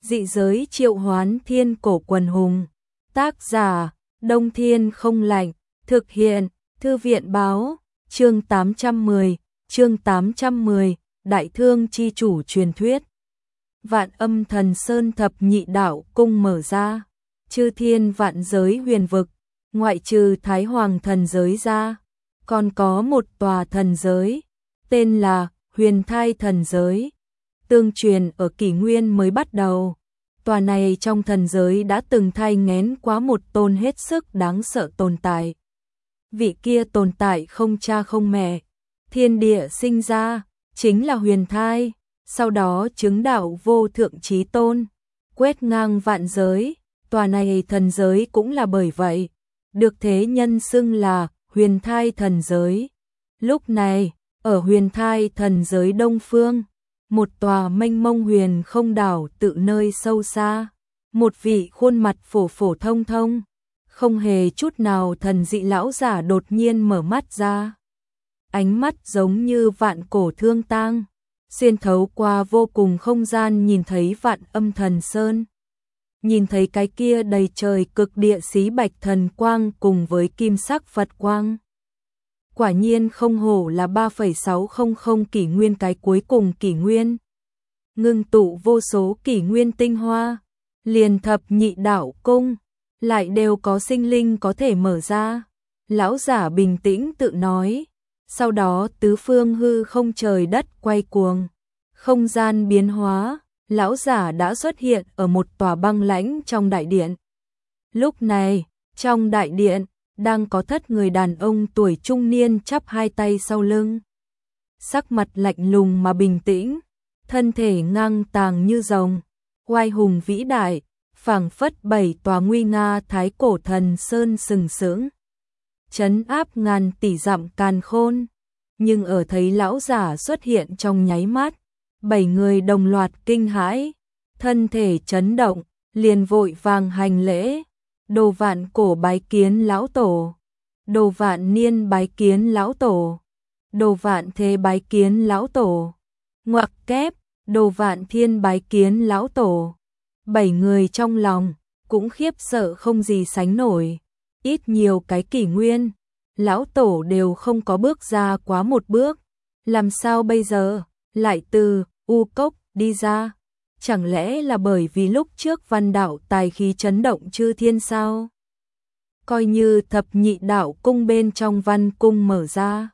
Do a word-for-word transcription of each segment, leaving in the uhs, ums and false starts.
Dị giới triệu hoán thiên cổ quần hùng. Tác giả, Đông Thiên không lạnh. Thực hiện, Thư viện báo, chương tám trăm mười, chương tám trăm mười, Đại Thương chi chủ truyền thuyết. Vạn Âm Thần Sơn thập nhị đạo cung mở ra, chư thiên vạn giới huyền vực, ngoại trừ Thái Hoàng thần giới ra, còn có một tòa thần giới, tên là Huyền Thai thần giới, tương truyền ở kỷ nguyên mới bắt đầu. Tòa này trong thần giới đã từng thai nghén quá một tôn hết sức đáng sợ tồn tại. Vị kia tồn tại không cha không mẹ, thiên địa sinh ra, chính là Huyền Thai, sau đó chứng đạo vô thượng chí tôn, quét ngang vạn giới. Tòa này thần giới cũng là bởi vậy, được thế nhân xưng là Huyền Thai thần giới. Lúc này, ở Huyền Thai thần giới đông phương, một tòa mênh mông huyền không đảo tự nơi sâu xa, một vị khuôn mặt phổ phổ thông thông, không hề chút nào thần dị lão giả đột nhiên mở mắt ra. Ánh mắt giống như vạn cổ thương tang, xuyên thấu qua vô cùng không gian nhìn thấy Vạn Âm Thần Sơn. Nhìn thấy cái kia đầy trời cực địa xí bạch thần quang cùng với kim sắc Phật quang. Quả nhiên không hổ là ba phẩy sáu không không kỷ nguyên cái cuối cùng kỷ nguyên. Ngưng tụ vô số kỷ nguyên tinh hoa, liền thập nhị đạo cung, lại đều có sinh linh có thể mở ra. Lão giả bình tĩnh tự nói, sau đó tứ phương hư không trời đất quay cuồng, không gian biến hóa, lão giả đã xuất hiện ở một tòa băng lãnh trong đại điện. Lúc này, trong đại điện, đang có thất người đàn ông tuổi trung niên chắp hai tay sau lưng. Sắc mặt lạnh lùng mà bình tĩnh, thân thể ngang tàng như rồng, oai hùng vĩ đại, phảng phất bảy tòa nguy nga thái cổ thần sơn sừng sững, trấn áp ngàn tỷ dặm càn khôn. Nhưng ở thấy lão giả xuất hiện trong nháy mắt, bảy người đồng loạt kinh hãi, thân thể chấn động, liền vội vàng hành lễ. Đồ Vạn Cổ bái kiến lão tổ, Đồ Vạn Niên bái kiến lão tổ, Đồ Vạn Thế bái kiến lão tổ, ngoặc kép, Đồ Vạn Thiên bái kiến lão tổ. Bảy người trong lòng cũng khiếp sợ không gì sánh nổi, ít nhiều cái kỷ nguyên, lão tổ đều không có bước ra quá một bước, làm sao bây giờ lại từ U Cốc đi ra? Chẳng lẽ là bởi vì lúc trước Văn đạo tài khí chấn động chư thiên sao? Coi như thập nhị đạo cung bên trong Văn cung mở ra,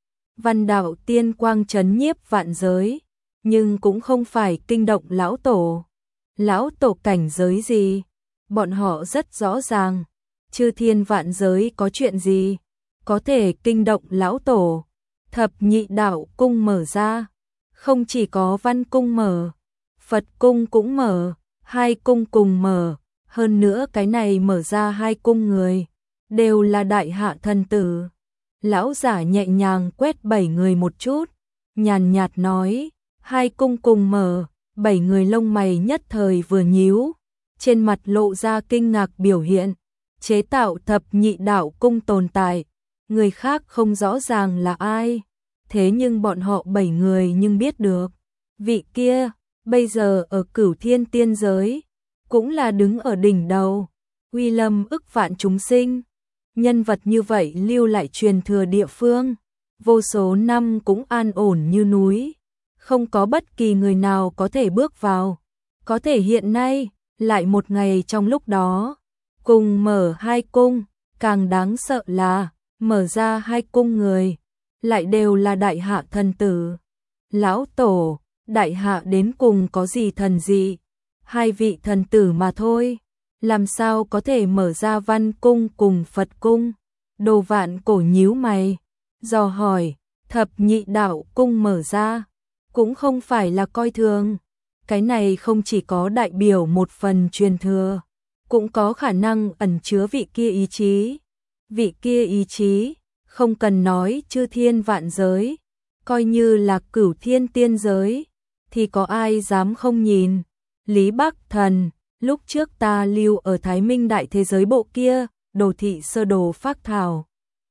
Văn đạo tiên quang chấn nhiếp vạn giới, nhưng cũng không phải kinh động lão tổ. Lão tổ cảnh giới gì? Bọn họ rất rõ ràng, chư thiên vạn giới có chuyện gì có thể kinh động lão tổ? Thập nhị đạo cung mở ra, không chỉ có Văn cung mở, Phật cung cũng mở, hai cung cùng mở, hơn nữa cái này mở ra hai cung người, đều là đại hạ thần tử. Lão giả nhẹ nhàng quét bảy người một chút, nhàn nhạt nói, hai cung cùng mở, bảy người lông mày nhất thời vừa nhíu, trên mặt lộ ra kinh ngạc biểu hiện. Chế tạo thập nhị đạo cung tồn tại, người khác không rõ ràng là ai, thế nhưng bọn họ bảy người nhưng biết được, vị kia bây giờ ở Cửu Thiên tiên giới, cũng là đứng ở đỉnh đầu, uy lâm ức vạn chúng sinh. Nhân vật như vậy lưu lại truyền thừa địa phương, vô số năm cũng an ổn như núi, không có bất kỳ người nào có thể bước vào. Có thể hiện nay, lại một ngày trong lúc đó, cùng mở hai cung, càng đáng sợ là, mở ra hai cung người, lại đều là đại hạ thần tử. Lão tổ, đại hạ đến cùng có gì thần dị? Hai vị thần tử mà thôi, làm sao có thể mở ra Văn cung cùng Phật cung? Đồ Vạn Cổ nhíu mày, dò hỏi, thập nhị đạo cung mở ra, cũng không phải là coi thường. Cái này không chỉ có đại biểu một phần truyền thừa, cũng có khả năng ẩn chứa vị kia ý chí. Vị kia ý chí, không cần nói chư thiên vạn giới, coi như là Cửu Thiên tiên giới, thì có ai dám không nhìn? Lý Bắc Thần, lúc trước ta lưu ở Thái Minh đại thế giới bộ kia, đồ thị sơ đồ phác thảo.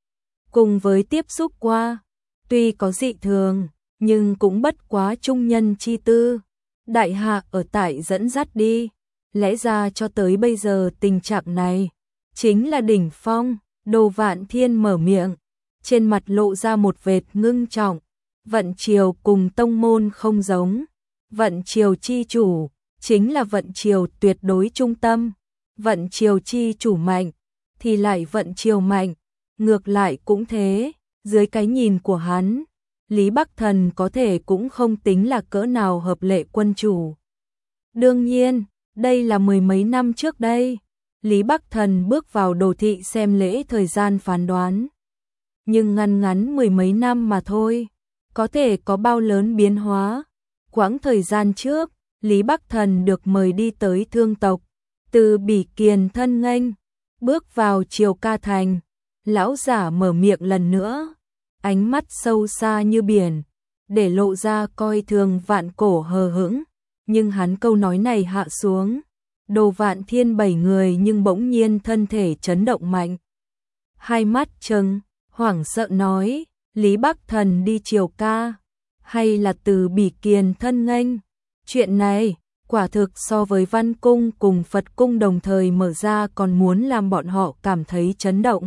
Cùng với tiếp xúc qua, tuy có dị thường, nhưng cũng bất quá trung nhân chi tư. Đại hạ ở tại dẫn dắt đi, lẽ ra cho tới bây giờ tình trạng này chính là đỉnh phong. Đồ Vạn Thiên mở miệng, trên mặt lộ ra một vệt ngưng trọng. Vận triều cùng tông môn không giống, vận triều chi chủ chính là vận triều tuyệt đối trung tâm, vận triều chi chủ mạnh thì lại vận triều mạnh, ngược lại cũng thế. Dưới cái nhìn của hắn, Lý Bắc Thần có thể cũng không tính là cỡ nào hợp lệ quân chủ. Đương nhiên, đây là mười mấy năm trước đây, Lý Bắc Thần bước vào đồ thị xem lễ thời gian phán đoán. Nhưng ngắn ngắn mười mấy năm mà thôi, có thể có bao lớn biến hóa. Quãng thời gian trước, Lý Bắc Thần được mời đi tới thương tộc, từ Bỉ Kiền thân nghênh, bước vào Triều Ca Thành. Lão giả mở miệng lần nữa, ánh mắt sâu xa như biển, để lộ ra coi thường vạn cổ hờ hững. Nhưng hắn câu nói này hạ xuống, Đồ Vạn Thiên bảy người nhưng bỗng nhiên thân thể chấn động mạnh. Hai mắt trừng, hoảng sợ nói, Lý Bắc Thần đi Triều Ca, hay là từ Bỉ Kiền thân nghênh? Chuyện này, quả thực so với Văn Cung cùng Phật Cung đồng thời mở ra còn muốn làm bọn họ cảm thấy chấn động.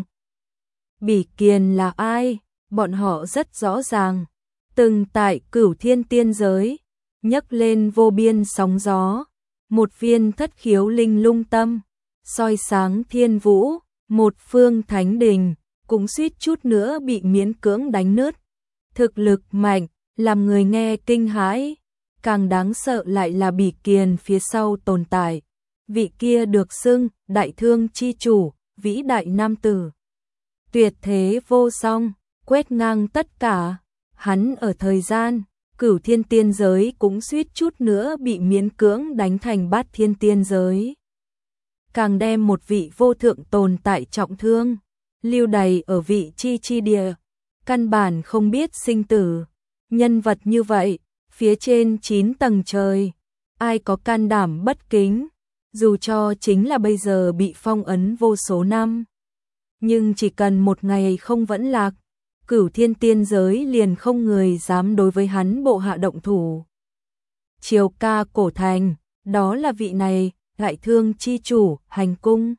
Bỉ Kiền là ai? Bọn họ rất rõ ràng, từng tại Cửu Thiên Tiên giới, nhấc lên vô biên sóng gió, một viên thất khiếu linh lung tâm, soi sáng thiên vũ, một phương thánh đình, cũng suýt chút nữa bị miễn cưỡng đánh nứt. Thực lực mạnh, làm người nghe kinh hãi, càng đáng sợ lại là Bỉ Kiền phía sau tồn tại. Vị kia được xưng đại thương chi chủ, vĩ đại nam tử, tuyệt thế vô song, quét ngang tất cả. Hắn ở thời gian Cửu Thiên Tiên giới cũng suýt chút nữa bị miễn cưỡng đánh thành Bát Thiên Tiên giới, càng đem một vị vô thượng tồn tại trọng thương, lưu đày ở vị chi chi địa, căn bản không biết sinh tử. Nhân vật như vậy, phía trên chín tầng trời, ai có can đảm bất kính, dù cho chính là bây giờ bị phong ấn vô số năm. Nhưng chỉ cần một ngày không vẫn lạc, Cửu Thiên Tiên giới liền không người dám đối với hắn bộ hạ động thủ. Triều Ca cổ thành, đó là vị này, đại thương chi chủ, hành cung.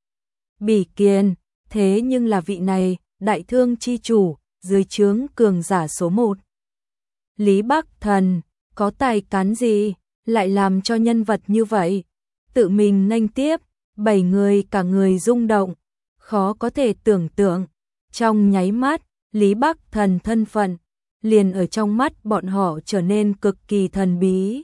Bỉ Kiền, thế nhưng là vị này, đại thương chi chủ, dưới trướng cường giả số một. Lý Bắc Thần, có tài cán gì, lại làm cho nhân vật như vậy tự mình nghênh tiếp? Bảy người cả người rung động, khó có thể tưởng tượng. Trong nháy mắt, Lý Bắc Thần thân phận liền ở trong mắt bọn họ trở nên cực kỳ thần bí.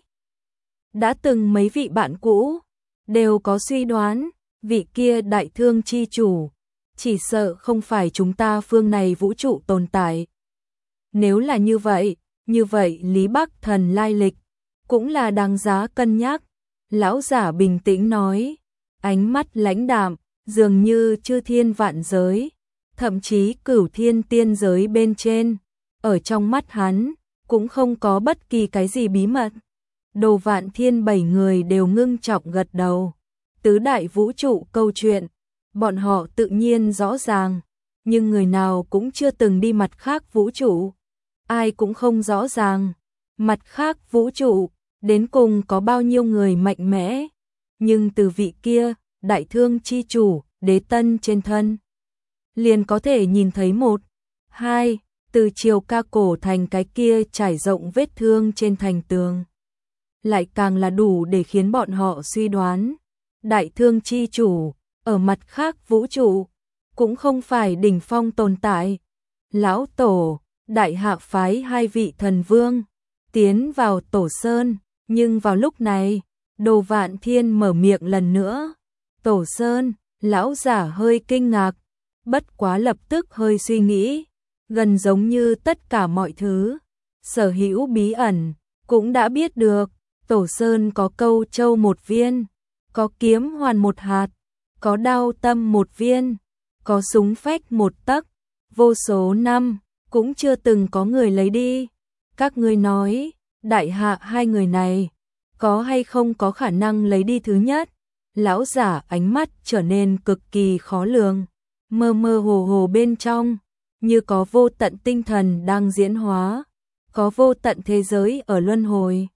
Đã từng mấy vị bạn cũ đều có suy đoán, vị kia đại thương chi chủ chỉ sợ không phải chúng ta phương này vũ trụ tồn tại. Nếu là như vậy, như vậy Lý Bắc Thần lai lịch cũng là đáng giá cân nhắc. Lão giả bình tĩnh nói, ánh mắt lãnh đạm, dường như chư thiên vạn giới, thậm chí Cửu Thiên Tiên giới bên trên, ở trong mắt hắn cũng không có bất kỳ cái gì bí mật. Đồ Vạn Thiên bảy người đều ngưng trọng gật đầu. Tứ đại vũ trụ câu chuyện, bọn họ tự nhiên rõ ràng, nhưng người nào cũng chưa từng đi mặt khác vũ trụ, ai cũng không rõ ràng mặt khác vũ trụ đến cùng có bao nhiêu người mạnh mẽ. Nhưng từ vị kia, đại thương chi chủ, đế tân trên thân, liền có thể nhìn thấy một, hai, từ Triều Ca cổ thành cái kia trải rộng vết thương trên thành tường, lại càng là đủ để khiến bọn họ suy đoán, đại thương chi chủ, ở mặt khác vũ trụ, cũng không phải đỉnh phong tồn tại. Lão Tổ, đại hạ phái hai vị thần vương, tiến vào Tổ Sơn, nhưng vào lúc này, Đồ Vạn Thiên mở miệng lần nữa. Tổ Sơn, lão giả hơi kinh ngạc, bất quá lập tức hơi suy nghĩ, gần giống như tất cả mọi thứ, sở hữu bí ẩn, cũng đã biết được. Tổ Sơn có câu châu một viên, có kiếm hoàn một hạt, có đao tâm một viên, có súng phách một tấc, vô số năm, cũng chưa từng có người lấy đi. Các ngươi nói, đại hạ hai người này, có hay không có khả năng lấy đi thứ nhất? Lão giả ánh mắt trở nên cực kỳ khó lường, mơ mơ hồ hồ bên trong, như có vô tận tinh thần đang diễn hóa, có vô tận thế giới ở luân hồi.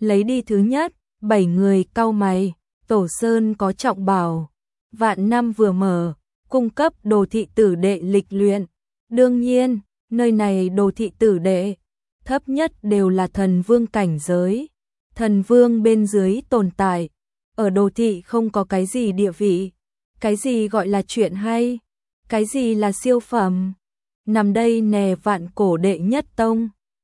lấy đi thứ nhất, bảy người cau mày, Tổ Sơn có trọng bảo, vạn năm vừa mở, cung cấp đồ thị tử đệ lịch luyện. Đương nhiên, nơi này đồ thị tử đệ, thấp nhất đều là thần vương cảnh giới. Thần vương bên dưới tồn tại, ở đồ thị không có cái gì địa vị, cái gì gọi là chuyện hay, cái gì là siêu phẩm. Nằm đây nè vạn cổ đệ nhất tông.